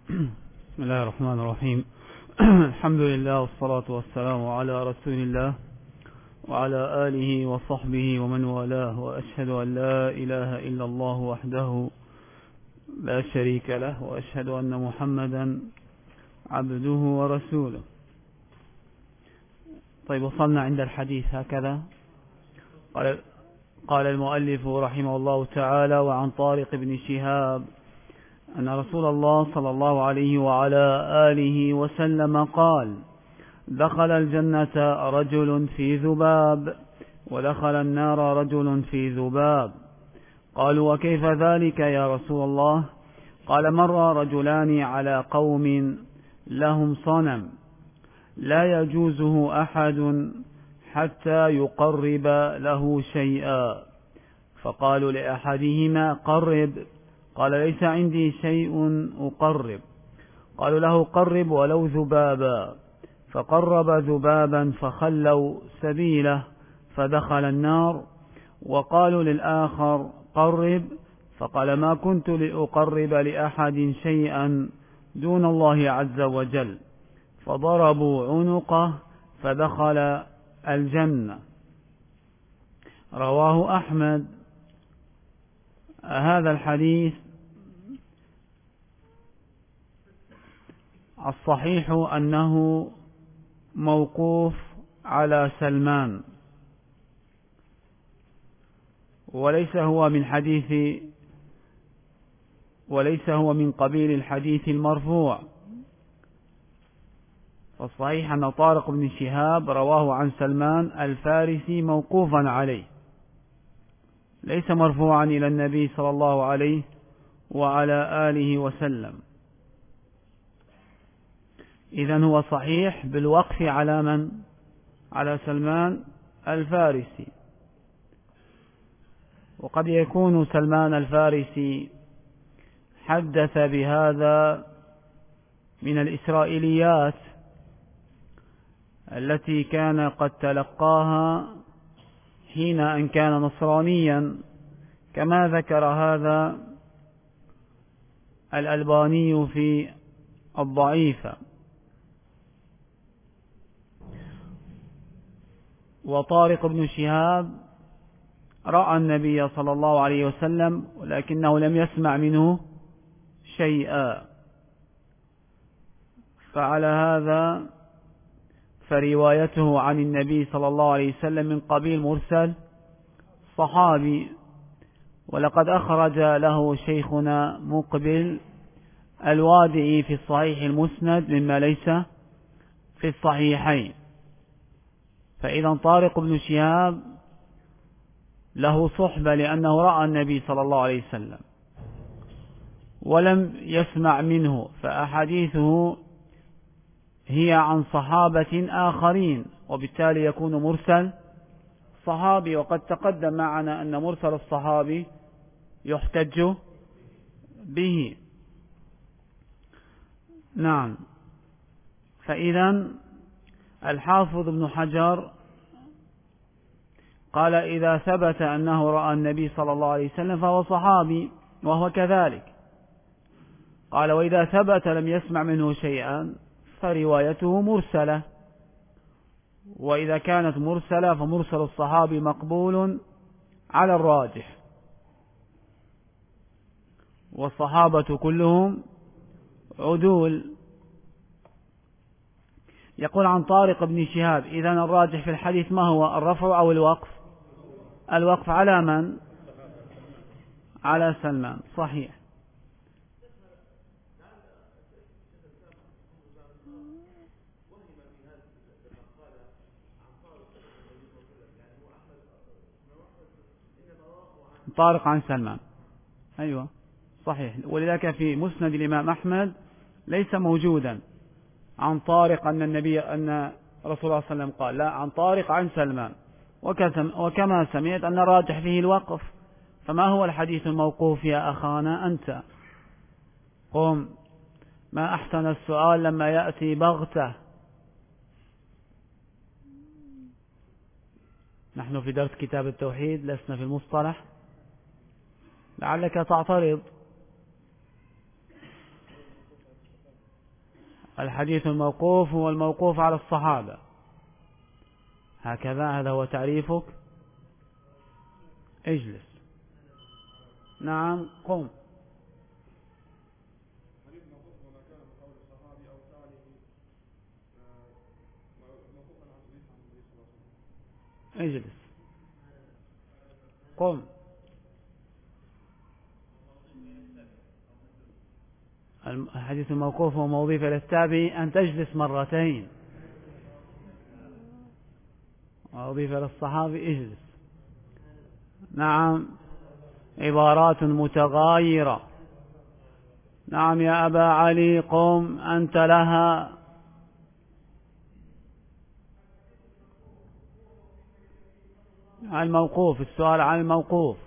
بسم الله الرحمن الرحيم. الحمد لله والصلاة والسلام على رسول الله وعلى آله وصحبه ومن والاه، وأشهد أن لا إله إلا الله وحده لا شريك له، وأشهد أن محمدا عبده ورسوله. طيب، وصلنا عند الحديث هكذا. قال المؤلف رحمه الله تعالى: وعن طارق بن شهاب أن رسول الله صلى الله عليه وعلى آله وسلم قال: دخل الجنة رجل في ذباب، ودخل النار رجل في ذباب. قالوا: وكيف ذلك يا رسول الله؟ قال: مر رجلان على قوم لهم صنم لا يجوزه أحد حتى يقرب له شيئا، فقالوا لأحدهما: قرب. قال: ليس عندي شيء أقرب. قالوا له: قرب ولو ذبابا. فقرب ذبابا فخلوا سبيله فدخل النار. وقالوا للآخر: قرب. فقال: ما كنت لأقرب لأحد شيئا دون الله عز وجل. فضربوا عنقه فدخل الجنة. رواه أحمد. هذا الحديث الصحيح أنه موقوف على سلمان، وليس هو من قبيل الحديث المرفوع. فالصحيح أن طارق بن شهاب رواه عن سلمان الفارسي موقوفا عليه، ليس مرفوعا إلى النبي صلى الله عليه وعلى آله وسلم. إذن هو صحيح بالوقف على من؟ على سلمان الفارسي. وقد يكون سلمان الفارسي حدث بهذا من الإسرائيليات التي كان قد تلقاها حين أن كان نصرانيا، كما ذكر هذا الألباني في الضعيفة. وطارق بن شهاب رأى النبي صلى الله عليه وسلم ولكنه لم يسمع منه شيئا، فعلى هذا فروايته عن النبي صلى الله عليه وسلم من قبيل مرسل صحابي. ولقد أخرج له شيخنا مقبل الوادئي في الصحيح المسند مما ليس في الصحيحين. فإذا طارق بن شهاب له صحبة، لأنه رأى النبي صلى الله عليه وسلم ولم يسمع منه، فأحاديثه هي عن صحابة آخرين، وبالتالي يكون مرسل صحابي. وقد تقدم معنا أن مرسل الصحابي يحتج به. نعم. فإذا الحافظ ابن حجر قال: إذا ثبت أنه رأى النبي صلى الله عليه وسلم فهو صحابي، وهو كذلك. قال: وإذا ثبت لم يسمع منه شيئا فروايته مرسلة. وإذا كانت مرسلة فمرسل الصحابي مقبول على الراجح، والصحابة كلهم عدول. يقول عن طارق بن شهاب: إذن الراجح في الحديث ما هو، الرفع أو الوقف؟ الوقف على من؟ على سلمان. صحيح. طارق عن سلمان، أيوة صحيح. ولذلك في مسند الإمام أحمد ليس موجودا عن طارق أن النبي أن رسول الله صلى الله عليه وسلم قال، لا، عن طارق عن سلمان. وكما سمعت أن الراجح فيه الوقف. فما هو الحديث الموقوف يا أخانا أنت؟ قم، ما أحسن السؤال لما يأتي بغتة. نحن في درس كتاب التوحيد، لسنا في المصطلح، لعلك تعترض. الحديث الموقوف هو الموقوف على الصحابة، هكذا، هذا هو تعريفك. اجلس. نعم قم. اجلس. قم. الحديث الموقوف هو ما أضيف إلى التابعي، أن تجلس مرتين، وأضيف إلى الصحابي اجلس. نعم، عبارات متغايرة. نعم يا أبا علي قم أنت لها. الموقوف، السؤال عن الموقوف.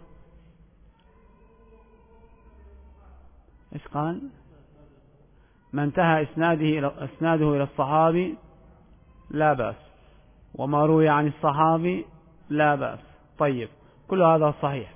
إيش قال؟ ما انتهى إسناده إلى الصحابي لا بأس، وما روي عن الصحابي لا بأس. طيب، كل هذا صحيح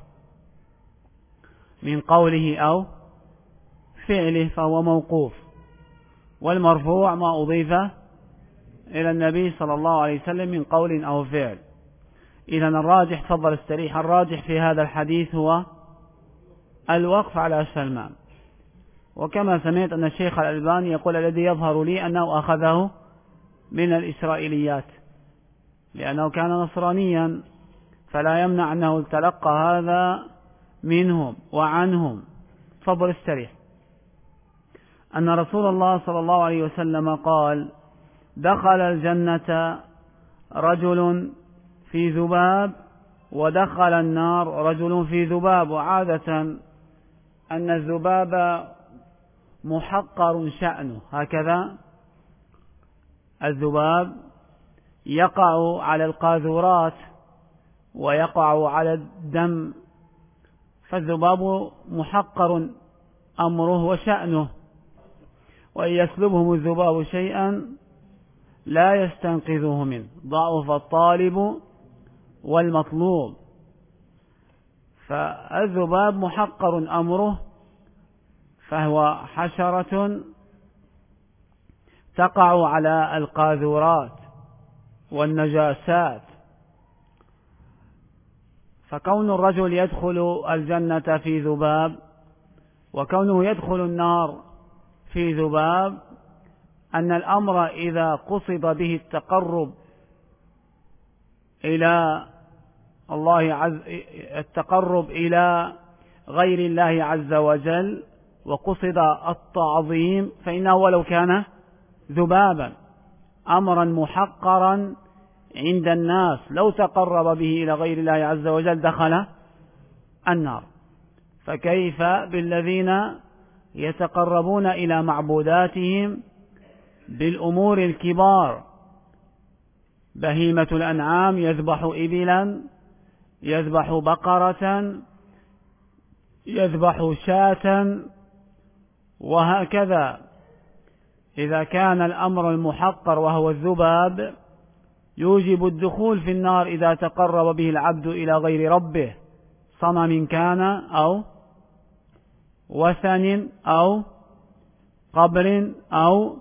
من قوله أو فعله فهو موقوف، والمرفوع ما أضيف إلى النبي صلى الله عليه وسلم من قول أو فعل. إذن الراجح، تفضل استريح، الراجح في هذا الحديث هو الوقف على سلمان. وكما سمعت أن الشيخ الألباني يقول الذي يظهر لي أنه أخذه من الإسرائيليات، لأنه كان نصرانيا، فلا يمنع أنه تلقى هذا منهم وعنهم. تفضل استريح. أن رسول الله صلى الله عليه وسلم قال: دخل الجنة رجل في ذباب، ودخل النار رجل في ذباب. وعادة أن الذباب محقر شأنه، هكذا الذباب يقع على القاذورات ويقع على الدم، فالذباب محقر أمره وشأنه، وإن يسلبهم الذباب شيئا لا يستنقذوه منه، ضعف الطالب والمطلوب. فالذباب محقر أمره، فهو حشرة تقع على القاذورات والنجاسات. فكون الرجل يدخل الجنة في ذباب، وكونه يدخل النار في ذباب، أن الأمر إذا قصد به التقرب إلى التقرب إلى غير الله عز وجل، وقصد التعظيم، فإنه ولو كان ذبابا أمرا محقرا عند الناس، لو تقرب به إلى غير الله عز وجل دخل النار. فكيف بالذين يتقربون إلى معبوداتهم بالأمور الكبار؟ بهيمة الأنعام، يذبح إبلا، يذبح بقرة، يذبح شاة، وهكذا. إذا كان الأمر المحقر وهو الذباب يوجب الدخول في النار إذا تقرب به العبد إلى غير ربه، صنم كان أو وثن أو قبر أو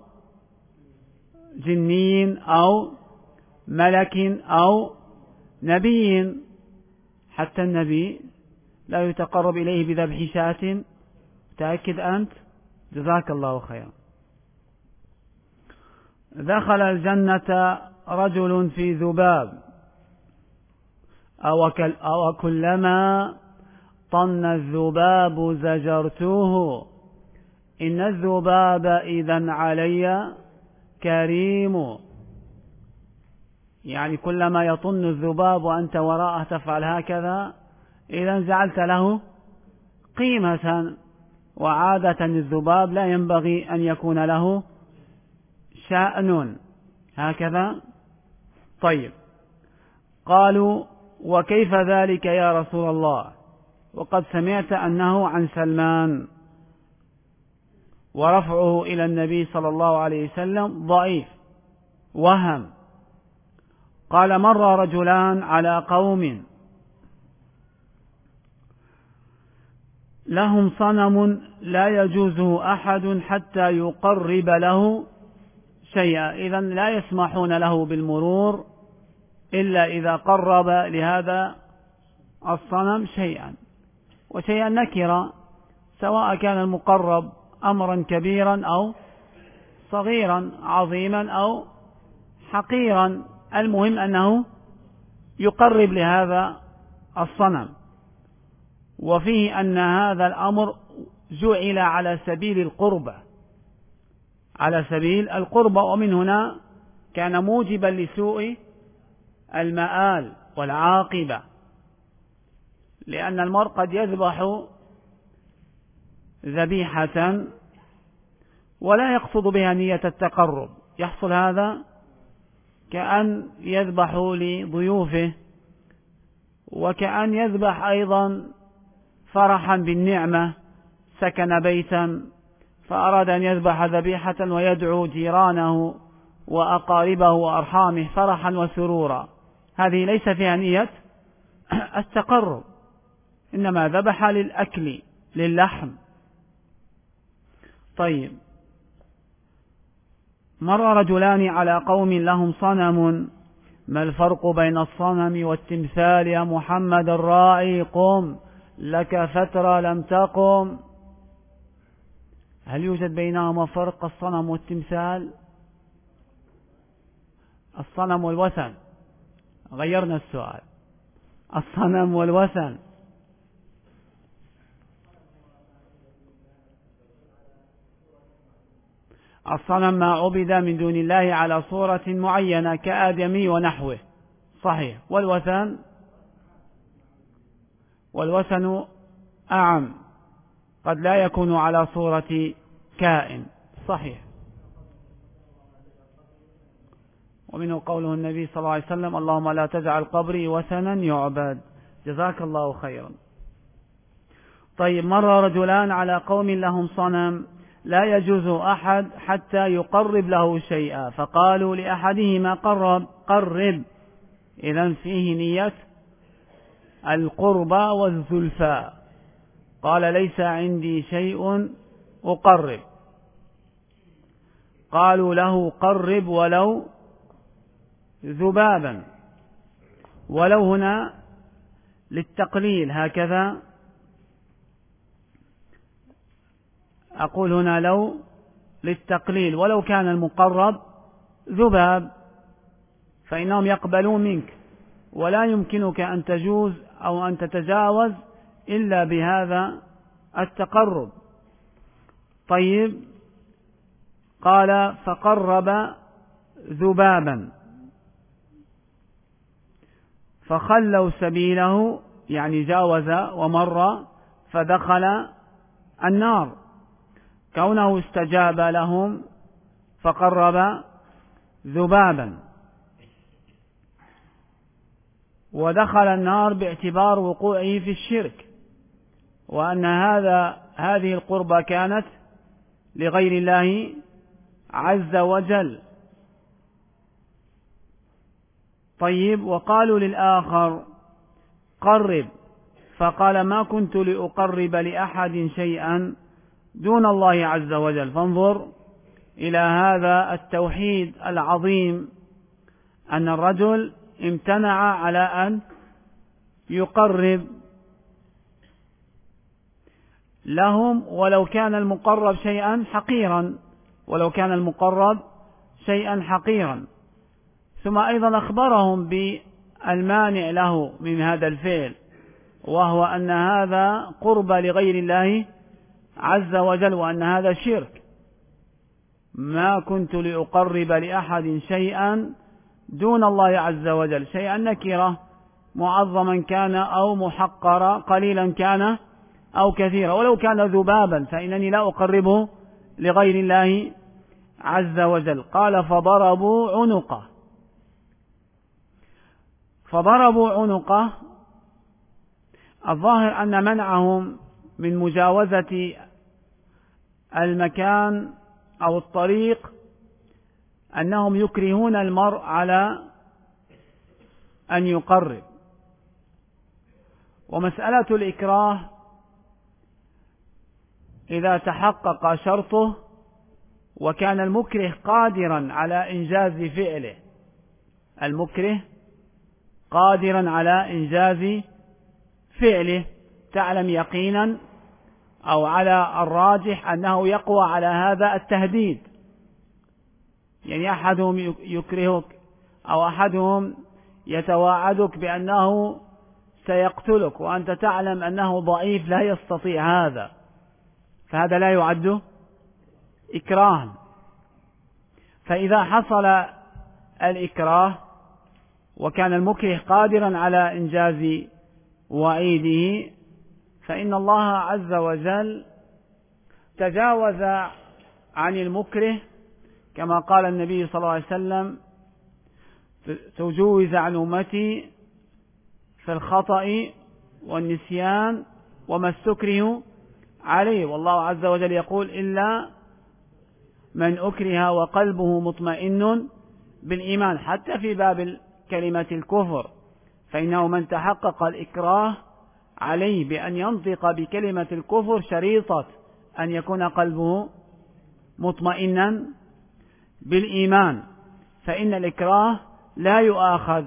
جني أو ملك أو نبي. حتى النبي لا يتقرب إليه بذبح شاة. تأكد أنت؟ جزاك الله خيرا. دخل الجنة رجل في ذباب، أو كلما طن الذباب زجرته، إن الذباب إذن علي كريم. يعني كلما يطن الذباب وأنت وراءه تفعل هكذا، إذن جعلت له قيمة. وعادة الذباب لا ينبغي أن يكون له شأن، هكذا. طيب، قالوا: وكيف ذلك يا رسول الله؟ وقد سمعت أنه عن سلمان، ورفعه إلى النبي صلى الله عليه وسلم ضعيف، وهم. قال: مر رجلان على قوم لهم صنم لا يجوزه أحد حتى يقرب له شيئا، إذن لا يسمحون له بالمرور إلا إذا قرب لهذا الصنم شيئا، وشيئا نكرا، سواء كان المقرب أمرا كبيرا أو صغيرا، عظيما أو حقيرا، المهم أنه يقرب لهذا الصنم. وفيه أن هذا الأمر جعل على سبيل القربة، على سبيل القربة، ومن هنا كان موجبا لسوء المآل والعاقبة، لأن المرء قد يذبح ذبيحة ولا يقصد بها نية التقرب، يحصل هذا كأن يذبح لضيوفه، وكأن يذبح أيضا فرحا بالنعمة، سكن بيتا فأراد أن يذبح ذبيحة ويدعو جيرانه وأقاربه وأرحامه فرحا وسرورا، هذه ليس فيها نية التقرب، إنما ذبح للأكل للحم. طيب، مر رجلان على قوم لهم صنم، ما الفرق بين الصنم والتمثال يا محمد الراعي؟ قم لك فترة لم تقم. هل يوجد بينهما فرق الصنم والتمثال؟ الصنم والوثن، غيرنا السؤال، الصنم والوثن. الصنم ما عبد من دون الله على صورة معينة كآدمي ونحوه، صحيح. والوثن أعم، قد لا يكون على صورة كائن، صحيح. ومنه قوله النبي صلى الله عليه وسلم: اللهم لا تجعل قبري وثنا يعبد. جزاك الله خيرا. طيب، مر رجلان على قوم لهم صنم، لا يجوز أحد حتى يقرب له شيئا، فقالوا لأحدهما قرب، إذن فيه نية القربى والزلفى. قال: ليس عندي شيء أقرب. قالوا له: قرب ولو ذبابا، ولو هنا للتقليل، هكذا أقول هنا لو للتقليل، ولو كان المقرب ذباب فإنهم يقبلون منك، ولا يمكنك أن تجوز أو أن تتجاوز إلا بهذا التقرب. طيب، قال: فقرب ذبابا فخلوا سبيله، يعني جاوز ومر فدخل النار، كونه استجاب لهم فقرب ذبابا ودخل النار باعتبار وقوعه في الشرك، وأن هذه القربة كانت لغير الله عز وجل. طيب، وقالوا للآخر قرب، فقال: ما كنت لأقرب لأحد شيئا دون الله عز وجل. فانظر إلى هذا التوحيد العظيم، أن الرجل امتنع على أن يقرب لهم ولو كان المقرب شيئا حقيرا، ولو كان المقرب شيئا حقيرا. ثم أيضا أخبرهم بالمانع له من هذا الفعل، وهو أن هذا قرب لغير الله عز وجل، وأن هذا شرك. ما كنت لأقرب لأحد شيئا دون الله عز وجل، شيئا نكرة، معظما كان أو محقرا، قليلا كان أو كثيرا، ولو كان ذبابا فإنني لا أقربه لغير الله عز وجل. قال: فضربوا عنقه. الظاهر أن منعهم من مجاوزة المكان أو الطريق أنهم يكرهون المرء على أن يقرب. ومسألة الإكراه إذا تحقق شرطه وكان المكره قادرا على إنجاز فعله، المكره قادرا على إنجاز فعله، تعلم يقينا أو على الراجح أنه يقوى على هذا التهديد، يعني أحدهم يكرهك أو أحدهم يتواعدك بأنه سيقتلك وأنت تعلم أنه ضعيف لا يستطيع هذا، فهذا لا يعد إكراها. فإذا حصل الإكراه وكان المكره قادرا على إنجاز وعيده، فإن الله عز وجل تجاوز عن المكره، كما قال النبي صلى الله عليه وسلم: تجوز عن أمتي في الخطأ والنسيان وما استكره عليه. والله عز وجل يقول: إلا من أكره وقلبه مطمئن بالإيمان، حتى في باب كلمة الكفر، فإنه من تحقق الإكراه عليه بأن ينطق بكلمة الكفر شريطة أن يكون قلبه مطمئنا بالإيمان، فإن الإكراه لا يؤاخذ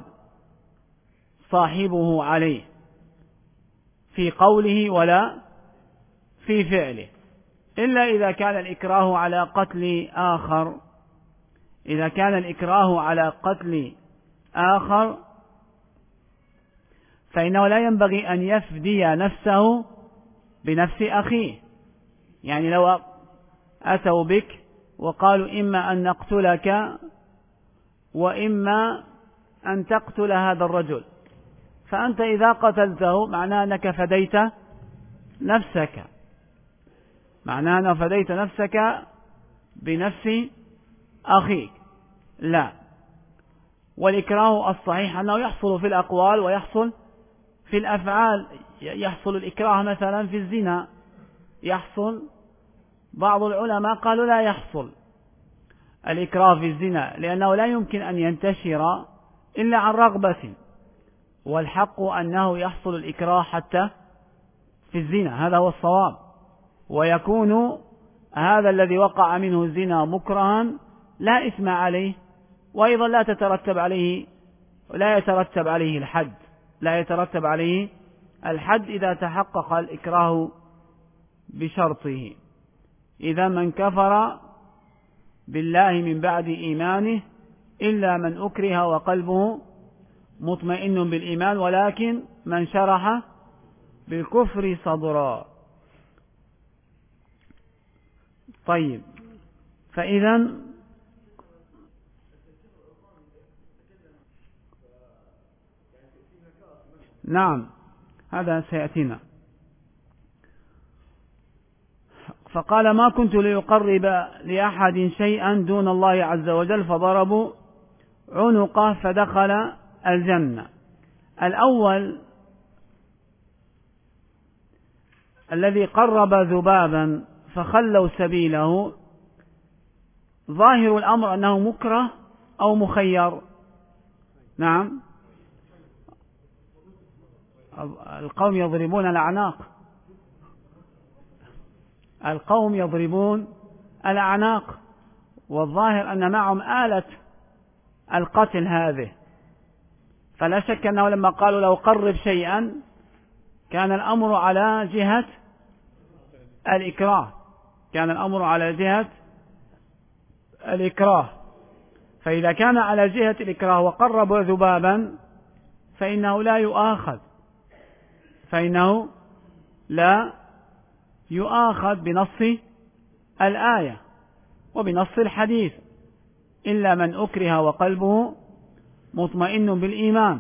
صاحبه عليه في قوله ولا في فعله، إلا إذا كان الإكراه على قتل آخر. إذا كان الإكراه على قتل آخر فإنه لا ينبغي أن يفدي نفسه بنفس أخيه، يعني لو أتوا بك وقالوا: إما أن نقتلك وإما أن تقتل هذا الرجل، فأنت إذا قتلته معناه أنك فديت نفسك، معناه أنك فديت نفسك بنفس أخيك. لا، والإكراه الصحيح أنه يحصل في الأقوال ويحصل في الأفعال. يحصل الإكراه مثلا في الزنا، يحصل. بعض العلماء قالوا لا يحصل الإكراه في الزنا، لأنه لا يمكن أن ينتشر إلا عن رغبة، والحق أنه يحصل الإكراه حتى في الزنا، هذا هو الصواب، ويكون هذا الذي وقع منه الزنا مكرها لا إثم عليه، وأيضا لا يترتب عليه الحد، لا يترتب عليه الحد إذا تحقق الإكراه بشرطه. إذا من كفر بالله من بعد إيمانه إلا من أكره وقلبه مطمئن بالإيمان، ولكن من شرح بالكفر صدرا. طيب، فإذا نعم، هذا سيأتينا. فقال: ما كنت ليقرب لأحد شيئا دون الله عز وجل، فضربوا عنقه فدخل الجنة. الأول الذي قرب ذبابا فخلوا سبيله، ظاهر الأمر أنه مكره أو مخير. نعم، القوم يضربون الأعناق، القوم يضربون الأعناق، والظاهر أن معهم آلة القتل هذه، فلا شك أنه لما قالوا لو قرب شيئا كان الأمر على جهة الإكراه، كان الأمر على جهة الإكراه. فإذا كان على جهة الإكراه وقرب ذبابا فإنه لا يؤاخذ، فإنه لا يؤاخذ بنص الآية وبنص الحديث: إلا من أكره وقلبه مطمئن بالإيمان.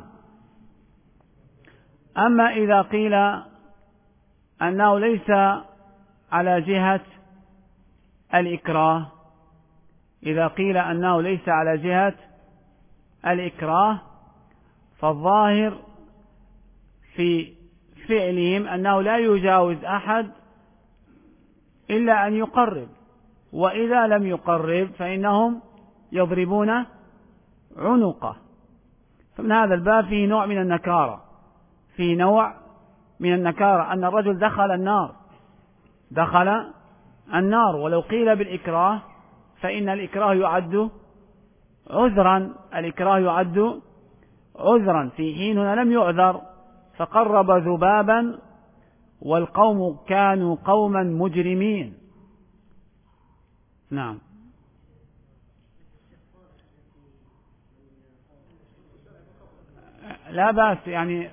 أما إذا قيل أنه ليس على جهة الإكراه، إذا قيل أنه ليس على جهة الإكراه، فالظاهر في فعلهم أنه لا يجاوز أحد إلا أن يقرب، وإذا لم يقرب فإنهم يضربون عنقه. فمن هذا الباب فيه نوع من النكارة، فيه نوع من النكارة أن الرجل دخل النار، ولو قيل بالإكراه فإن الإكراه يعد عذرا، الإكراه يعد عذرا، في حين هنا لم يعذر، فقرب ذبابا والقوم كانوا قوما مجرمين. نعم. لا بأس، يعني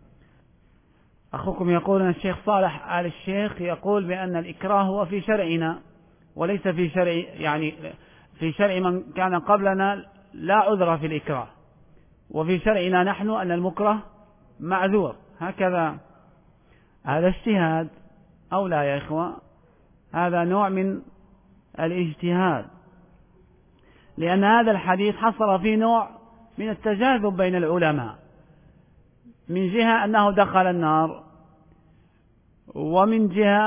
أخوكم يقول أن الشيخ صالح آل الشيخ يقول بأن الإكراه هو في شرعنا وليس في شرع، يعني في شرع من كان قبلنا لا عذر في الإكراه، وفي شرعنا نحن أن المكره معذور، هكذا. هذا اجتهاد أو لا يا إخوة؟ هذا نوع من الاجتهاد، لأن هذا الحديث حصل فيه نوع من التجاذب بين العلماء، من جهة أنه دخل النار، ومن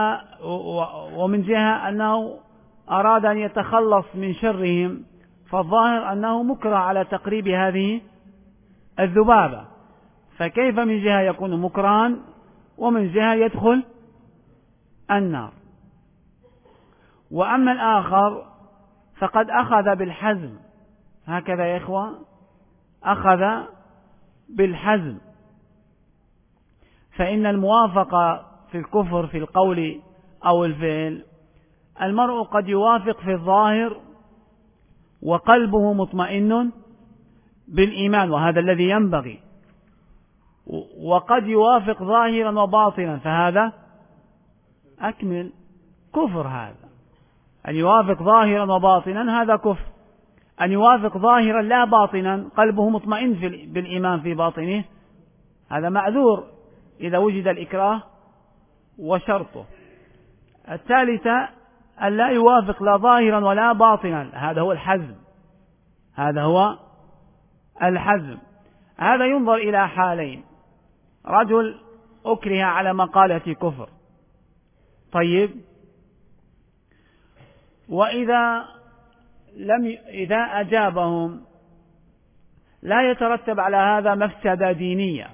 جهة أنه أراد أن يتخلص من شرهم، فالظاهر أنه مكره على تقريب هذه الذبابة، فكيف من جهة يكون مكرها ومن جهة يدخل النار؟ وأما الآخر فقد أخذ بالحزم، هكذا يا إخوة، أخذ بالحزم، فإن الموافقة في الكفر في القول أو الفعل، المرء قد يوافق في الظاهر وقلبه مطمئن بالإيمان، وهذا الذي ينبغي، وقد يوافق ظاهرا وباطنا، فهذا أكمل كفر. هذا أن يوافق ظاهرا وباطنا هذا كفر، أن يوافق ظاهرا لا باطنا قلبه مطمئن بالإيمان في باطنه هذا معذور إذا وجد الإكراه وشرطه. الثالثة أن لا يوافق لا ظاهرا ولا باطنا، هذا هو الحزم، هذا هو الحزم. هذا ينظر إلى حالين: رجل أكره على مقالة كفر، طيب، وإذا إذا أجابهم لا يترتب على هذا مفسدة دينية،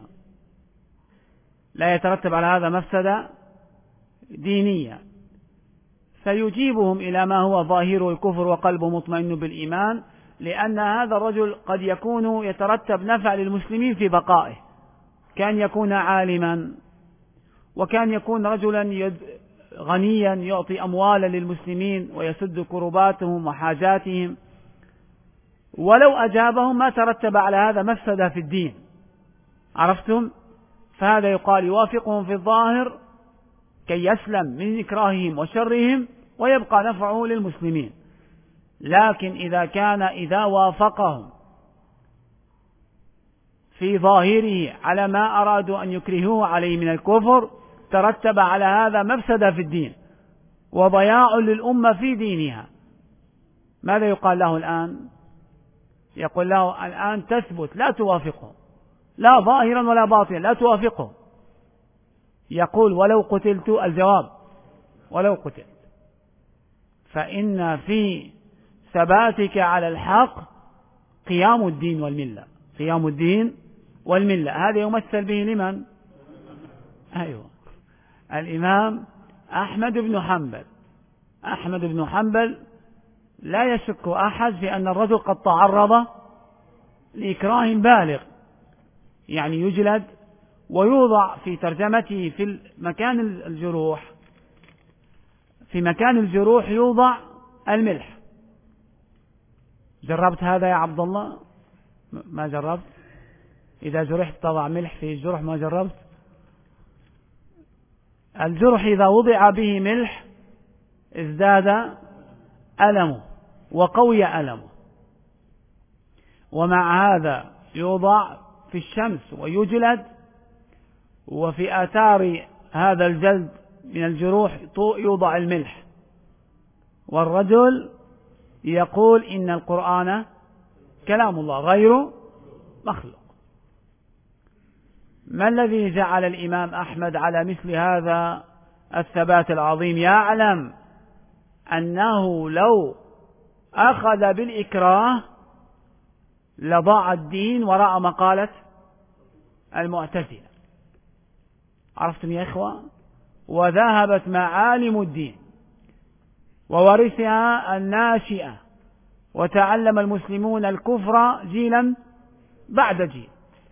لا يترتب على هذا مفسدة دينية، فيجيبهم إلى ما هو ظاهره الكفر وقلبه مطمئن بالإيمان، لأن هذا الرجل قد يكون يترتب نفع للمسلمين في بقائه، كان يكون عالما، وكان يكون رجلا غنيا يعطي أموالا للمسلمين ويسد كرباتهم وحاجاتهم، ولو أجابهم ما ترتب على هذا مفسدة في الدين، عرفتم؟ فهذا يقال يوافقهم في الظاهر كي يسلم من إكراههم وشرهم ويبقى نفعه للمسلمين، لكن إذا وافقهم في ظاهره على ما أرادوا أن يكرهوه عليه من الكفر، ترتب على هذا مفسدة في الدين وضياع للأمة في دينها. ماذا يقال له الآن؟ يقول له الآن تثبت، لا توافقه، لا ظاهرا ولا باطنا، لا توافقه. يقول ولو قتلت، الجواب ولو قتلت، فإن في ثباتك على الحق قيام الدين والملة، قيام الدين والملة. هذا يمثل به لمن؟ أيوة، الإمام أحمد بن حنبل. أحمد بن حنبل لا يشك أحد في أن الرجل قد تعرض لإكراه بالغ، يعني يجلد ويوضع في ترجمته في مكان الجروح، في مكان الجروح يوضع الملح. جربت هذا يا عبد الله؟ ما جربت؟ إذا جرحت تضع ملح في الجرح؟ ما جربت؟ الجرح إذا وضع به ملح ازداد ألمه وقوي ألمه، ومع هذا يوضع في الشمس ويجلد، وفي آثار هذا الجلد من الجروح يوضع الملح، والرجل يقول إن القرآن كلام الله غير مخلوق. ما الذي جعل الإمام أحمد على مثل هذا الثبات العظيم؟ يعلم أنه لو أخذ بالإكراه لضاع الدين وراء مقالة المعتزلة، عرفتم يا إخوة؟ وذهبت معالم الدين وورثها الناشئة وتعلم المسلمون الكفر جيلا بعد جيل،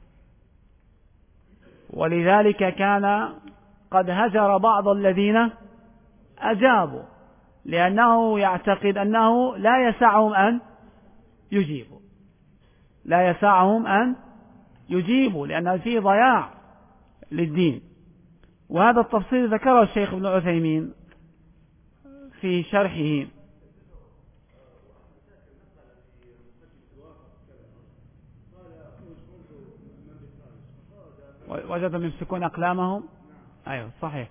ولذلك كان قد هجر بعض الذين أجابوا، لأنه يعتقد أنه لا يسعهم أن يجيبوا، لا يسعهم أن يجيبوا، لأن فيه ضياع للدين. وهذا التفصيل ذكره الشيخ ابن عثيمين في شرحه. وجدهم يمسكون أقلامهم. أيوه صحيح.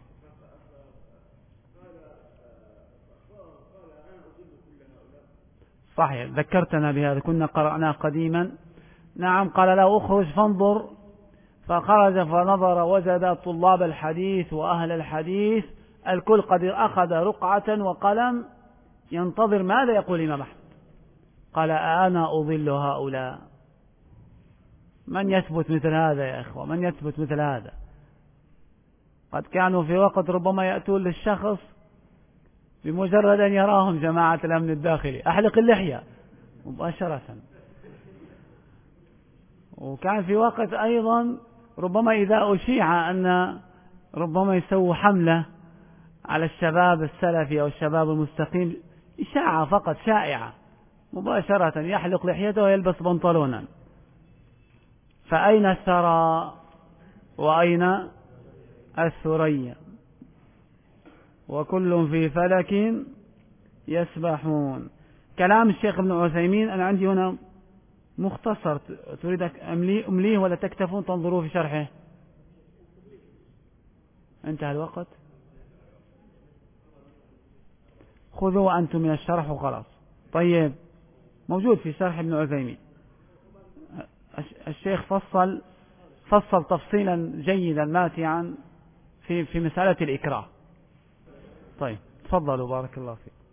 صحيح، ذكرتنا بهذا، كنا قرأناه قديما. نعم، قال له اخرج فانظر، فخرج فنظر وجد طلاب الحديث وأهل الحديث الكل قد أخذ رقعة وقلم ينتظر ماذا يقول الإمام أحمد. قال أنا أضل هؤلاء؟ من يثبت مثل هذا يا إخوة؟ من يثبت مثل هذا؟ قد كانوا في وقت ربما يأتون للشخص بمجرد أن يراهم جماعة الأمن الداخلي أحلق اللحية مباشرة. وكان في وقت أيضا ربما إذا أشيع أن ربما يسووا حملة على الشباب السلفي أو الشباب المستقيم، إشاعة فقط شائعة، مباشرة يحلق لحيته ويلبس بنطلونا. فأين الثرى وأين الثريا؟ وكل في فلك يسبحون. كلام الشيخ ابن عثيمين أنا عندي هنا مختصر، تريد أمليه ولا تكتفون تنظروا في شرحه؟ انتهى الوقت، خذوا أنتم من الشرح وخلاص. طيب، موجود في شرح ابن عثيمين. الشيخ فصل تفصيلا جيدا ماتعا في مسألة الإكراه. طيب تفضلوا، بارك الله فيك.